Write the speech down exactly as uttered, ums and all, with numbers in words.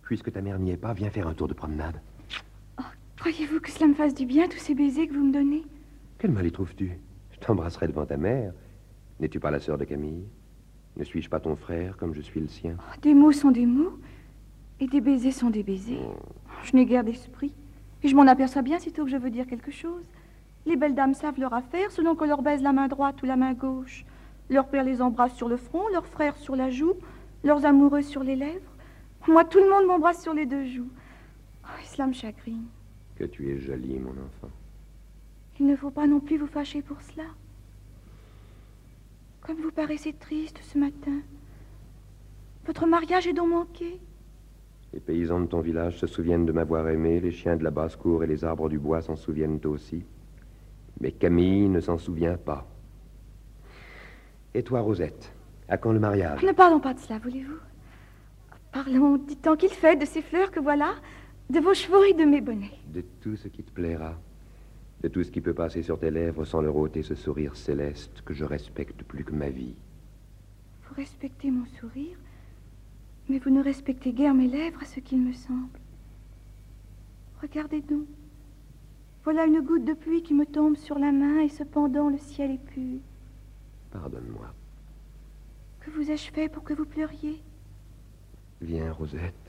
Puisque ta mère n'y est pas, viens faire un tour de promenade. Oh, croyez-vous que cela me fasse du bien, tous ces baisers que vous me donnez? Quel mal y trouves-tu? Je t'embrasserai devant ta mère. N'es-tu pas la sœur de Camille? Ne suis-je pas ton frère comme je suis le sien? Oh, des mots sont des mots, et des baisers sont des baisers. Oh. Je n'ai guère d'esprit, et je m'en aperçois bien sitôt que je veux dire quelque chose. Les belles dames savent leur affaire selon qu'on leur baise la main droite ou la main gauche. Leur père les embrasse sur le front, leur frère sur la joue, leurs amoureux sur les lèvres. Moi, tout le monde m'embrasse sur les deux joues. Oh, cela me chagrine. Que tu es jolie, mon enfant. Il ne faut pas non plus vous fâcher pour cela. Comme vous paraissez triste ce matin. Votre mariage est donc manqué. Les paysans de ton village se souviennent de m'avoir aimé, les chiens de la basse-cour et les arbres du bois s'en souviennent aussi. Mais Camille ne s'en souvient pas. Et toi, Rosette, à quand le mariage? Ne parlons pas de cela, voulez-vous? Parlons du temps qu'il fait, de ces fleurs que voilà, de vos chevaux et de mes bonnets. De tout ce qui te plaira. De tout ce qui peut passer sur tes lèvres sans leur ôter ce sourire céleste que je respecte plus que ma vie. Vous respectez mon sourire, mais vous ne respectez guère mes lèvres, à ce qu'il me semble. Regardez donc. Voilà une goutte de pluie qui me tombe sur la main et cependant le ciel est pur. Pardonne-moi. Que vous ai-je fait pour que vous pleuriez? Viens, Rosette.